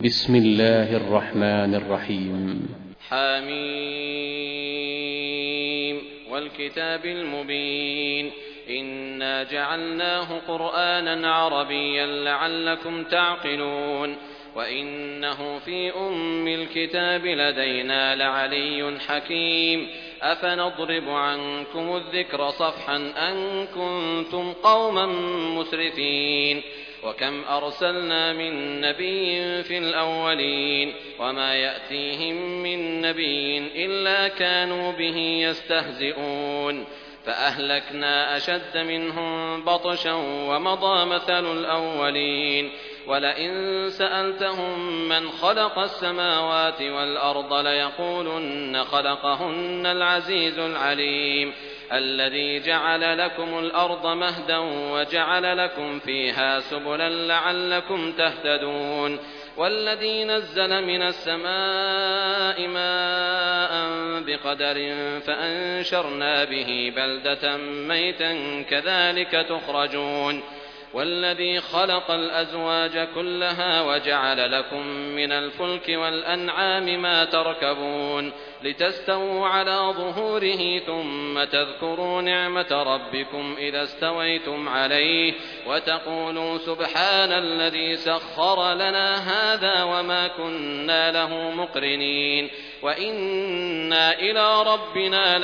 بسم الله الرحمن الرحيم. حميم والكتاب المبين إنا جعلناه قرآنا عربيا لعلكم تعقلون وإنه في أم الكتاب لدينا لعلي حكيم أفنضرب عنكم الذكر صفحا أن كنتم قوما مسرفين وكم أرسلنا من نبي في الأولين وما يأتيهم من نبي إلا كانوا به يستهزئون فأهلكنا أشد منهم بطشا ومضى مثل الأولين ولئن سألتهم من خلق السماوات والأرض ليقولن خلقهن العزيز العليم الذي جعل لكم الأرض مهدا وجعل لكم فيها سبلا لعلكم تهتدون والذي نزل من السماء ماء بقدر فأنشرنا به بلدة ميتا كذلك تخرجون والذي خلق الأزواج كلها وجعل لكم من الفلك والأنعام ما تركبون لتستووا على ظهوره ثم تذكروا نعمة ربكم إذا استويتم عليه وتقولوا سبحان الذي سخر لنا هذا وما كنا له مقرنين وإنا إلى ربنا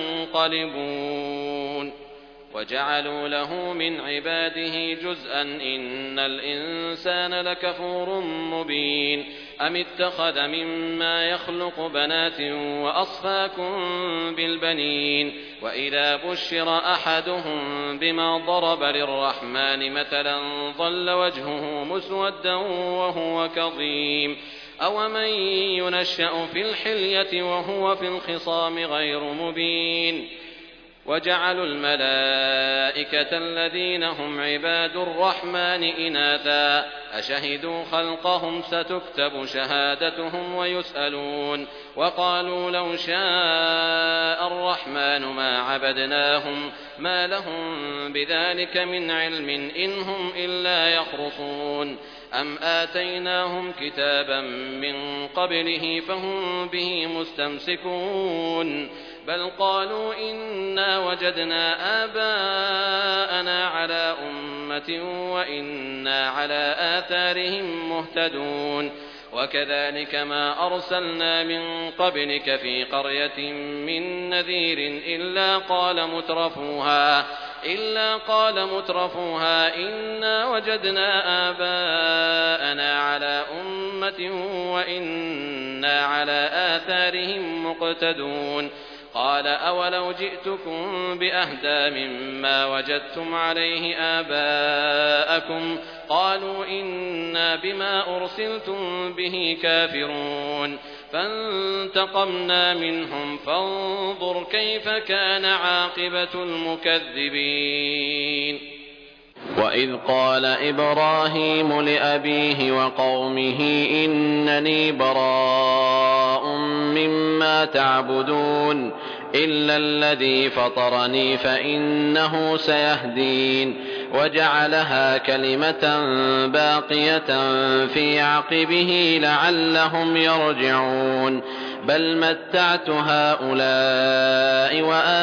لمنقلبون وجعلوا له من عباده جزءا إن الإنسان لكفور مبين أم اتخذ مما يخلق بنات وأصفاكم بالبنين وإذا بشر أحدهم بما ضرب للرحمن مثلا ظل وجهه مسودا وهو كظيم أومن ينشأ في الحلية وهو في الخصام غير مبين وجعلوا الملائكة الذين هم عباد الرحمن إناثا أشهدوا خلقهم ستكتب شهادتهم ويسألون وقالوا لو شاء الرحمن ما عبدناهم ما لهم بذلك من علم إن هم إلا يخرصون أم آتيناهم كتابا من قبله فهم به مستمسكون بل قالوا إنا وجدنا آباءنا على أمة وإنا على آثارهم مهتدون وكذلك ما أرسلنا من قبلك في قرية من نذير إلا قال مترفوها إنا وجدنا آباءنا على أمة وإنا على آثارهم مقتدون قال أولو جئتكم بأهدى مما وجدتم عليه آباءكم قالوا إنا بما أرسلتم به كافرون فانتقمنا منهم فانظر كيف كان عاقبة المكذبين وإذ قال إبراهيم لأبيه وقومه إنني براء مما تعبدون إلا الذي فطرني فإنه سيهدين وجعلها كلمة باقية في عقبه لعلهم يرجعون بل متعت هؤلاء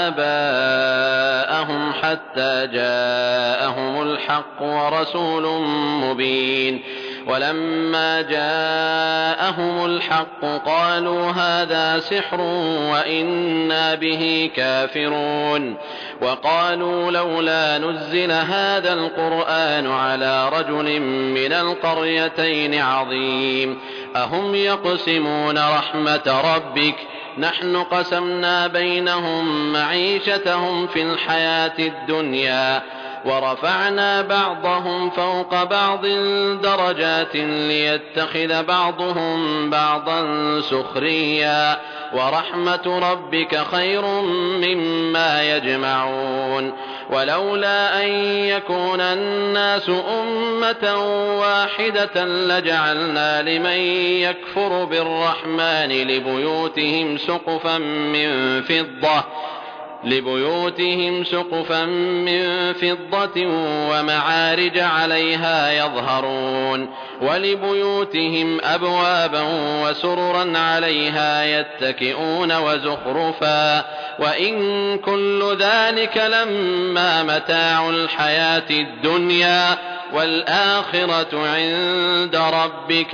وآباءهم حتى جاءهم الحق ورسول مبين ولما جاءهم الحق قالوا هذا سحر وإنا به كافرون وقالوا لولا نزل هذا القرآن على رجل من القريتين عظيم أهم يقسمون رحمة ربك نحن قسمنا بينهم معيشتهم في الحياة الدنيا ورفعنا بعضهم فوق بعض درجات ليتخذ بعضهم بعضا سخريا ورحمة ربك خير مما يجمعون ولولا أن يكون الناس أمة واحدة لجعلنا لمن يكفر بالرحمن لبيوتهم سقفا من فضة لبيوتهم سقفا من فضة ومعارج عليها يظهرون ولبيوتهم أبوابا وسررا عليها يتكئون وزخرفا وإن كل ذلك لما متاع الحياة الدنيا والآخرة عند ربك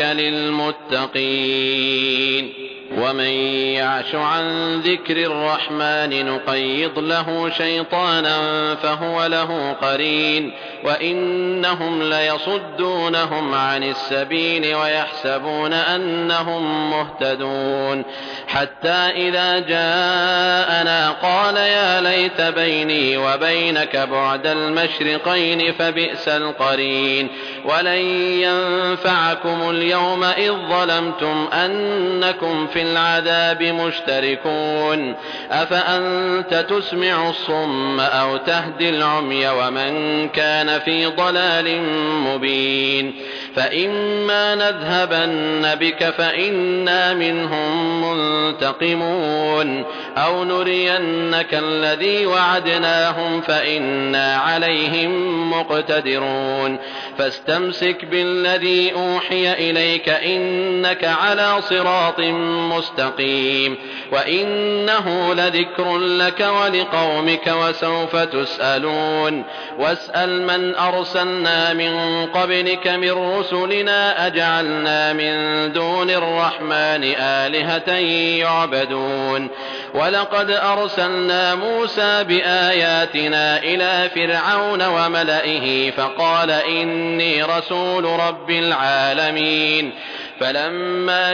للمتقين ومن يعش عن ذكر الرحمن نقيض له شيطانا فهو له قرين وإنهم ليصدونهم عن السبيل ويحسبون أنهم مهتدون حتى إذا جاءنا قال يا ليت بيني وبينك بعد المشرقين فبئس القرين ولن ينفعكم اليوم إذ ظلمتم أنكم في العذاب مشتركون أفأنت تسمع الصم أو تهدي العمي ومن كان في ضلال مبين فإما نذهبن بك فإنا منهم منتقمون أو نرينك الذي وعدناهم فإنا عليهم مقتدرون فاستمسك بالذي أوحي إليك إنك على صراط مستقيم وإنه لذكر لك ولقومك وسوف تسألون واسأل من أرسلنا من قبلك من رسلنا أجعلنا من دون الرحمن آلهة يعبدون ولقد أرسلنا موسى بآياتنا إلى فرعون وملئه فقال إني رسول رب العالمين فلما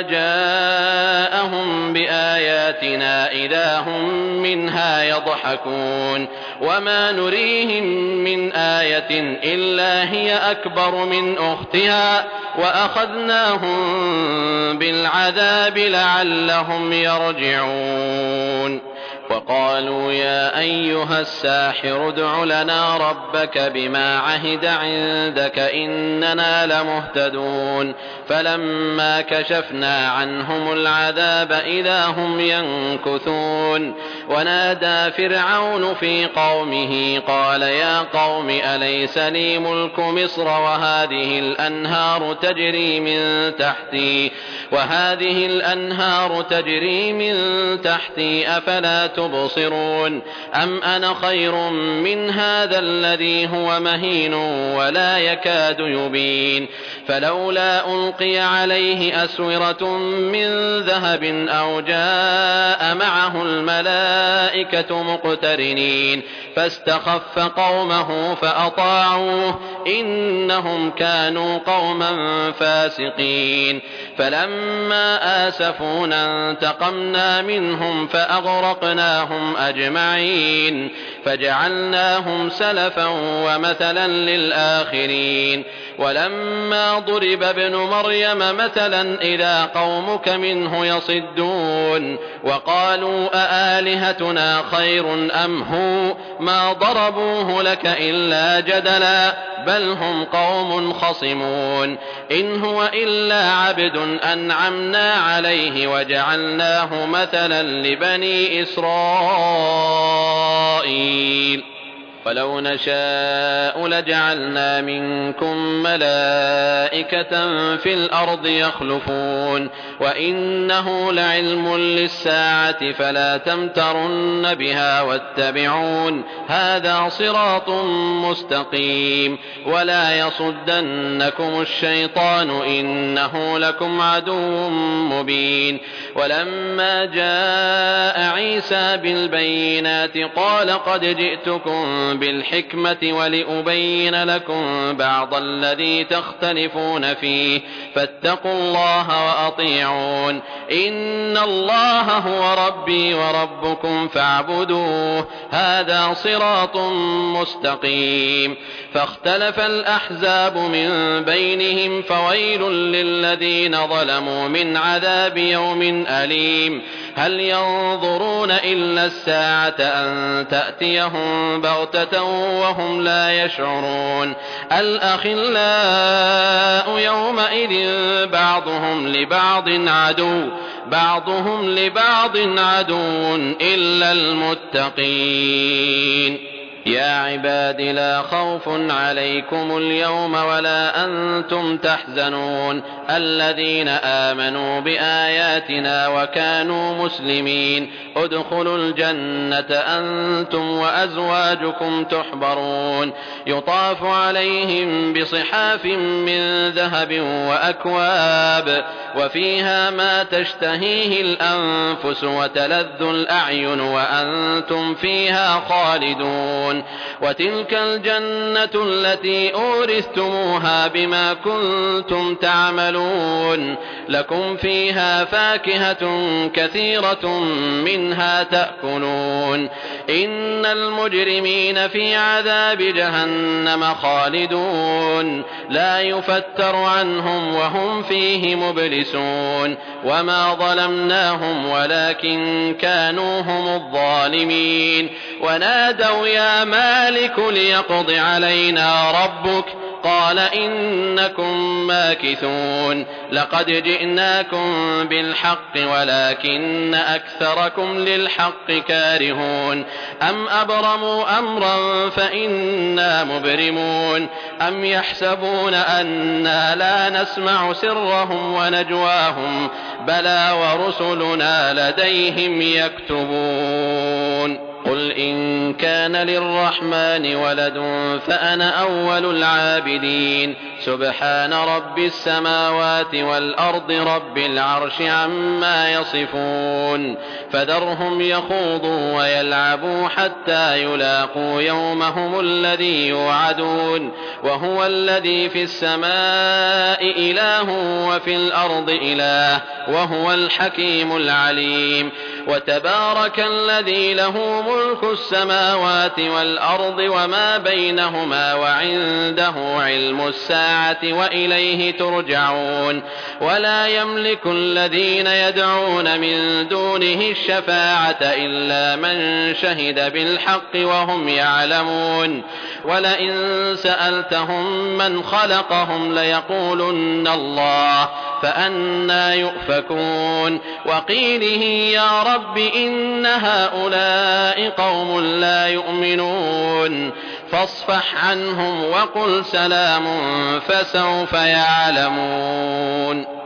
جاءهم بآياتنا إذا هم منها يضحكون وما نريهم من آية إلا هي أكبر من أختها وأخذناهم بالعذاب لعلهم يرجعون وقالوا يا أيها الساحر ادع لنا ربك بما عهد عندك إننا لمهتدون فلما كشفنا عنهم العذاب إذا هم ينكثون ونادى فرعون في قومه قال يا قوم أليس لي ملك مصر وهذه الأنهار تجري من تحتي أفلا تبصرون أم أنا خير من هذا الذي هو مهين ولا يكاد يبين فلولا ألقي عليه أسورة من ذهب أو جاء معه الملائكة مقترنين فاستخف قومه فأطاعوه إنهم كانوا قوما فاسقين فلما آسفونا انتقمنا منهم فأغرقناهم أجمعين فجعلناهم سلفا ومثلا للآخرين ولما ضرب ابن مريم مثلا إذا قومك منه يصدون وقالوا أآلهتنا خير أم هو ما ضربوه لك إلا جدلا بل هم قوم خصمون إن هو إلا عبد أنعمنا عليه وجعلناه مثلا لبني إسرائيل ولو نشاء لجعلنا منكم ملائكة في الأرض يخلفون وإنه لعلم للساعة فلا تمترن بها واتبعون هذا صراط مستقيم ولا يصدنكم الشيطان إنه لكم عدو مبين ولما جاء عيسى بالبينات قال قد جئتكم بالحكمة ولأبين لكم بعض الذي تختلفون فيه فاتقوا الله وأطيعون إن الله هو ربي وربكم فاعبدوه هذا صراط مستقيم فاختلف الأحزاب من بينهم فويل للذين ظلموا من عذاب يوم أليم هل ينظرون إلا الساعة أن تأتيهم بغتة وهم لا يشعرون الأخلاء يومئذ بعضهم لبعض عدو إلا المتقين يا عباد لا خوف عليكم اليوم ولا أنتم تحزنون الذين آمنوا بآياتنا وكانوا مسلمين ادخلوا الجنة أنتم وأزواجكم تحبرون يطاف عليهم بصحاف من ذهب وأكواب وفيها ما تشتهيه الأنفس وتلذ الأعين وأنتم فيها خالدون وتلك الجنة التي أورثتموها بما كنتم تعملون لكم فيها فاكهة كثيرة منها تأكلون إن المجرمين في عذاب جهنم خالدون لا يفتر عنهم وهم فيه مبلسون وما ظلمناهم ولكن كانوا هم الظالمين ونادوا يا مالك ليقض علينا ربك قال إنكم ماكثون لقد جئناكم بالحق ولكن أكثركم للحق كارهون أم أبرموا أمرا فإنا مبرمون أم يحسبون أنا لا نسمع سرهم ونجواهم بلى ورسلنا لديهم يكتبون قل إن كان للرحمن ولد فأنا أول العابدين سبحان رب السماوات والأرض رب العرش عما يصفون فذرهم يخوضوا ويلعبوا حتى يلاقوا يومهم الذي يوعدون وهو الذي في السماء إله وفي الأرض إله وهو الحكيم العليم وتبارك الذي له ملك السماوات والأرض وما بينهما وعنده علم الساعة وإليه ترجعون ولا يملك الذين يدعون من دونه الشفاعة إلا من شهد بالحق وهم يعلمون ولئن سألتهم من خلقهم ليقولن الله فأنى يؤفكون وقيله يا رب إن هؤلاء قوم لا يؤمنون فاصفح عنهم وقل سلام فسوف يعلمون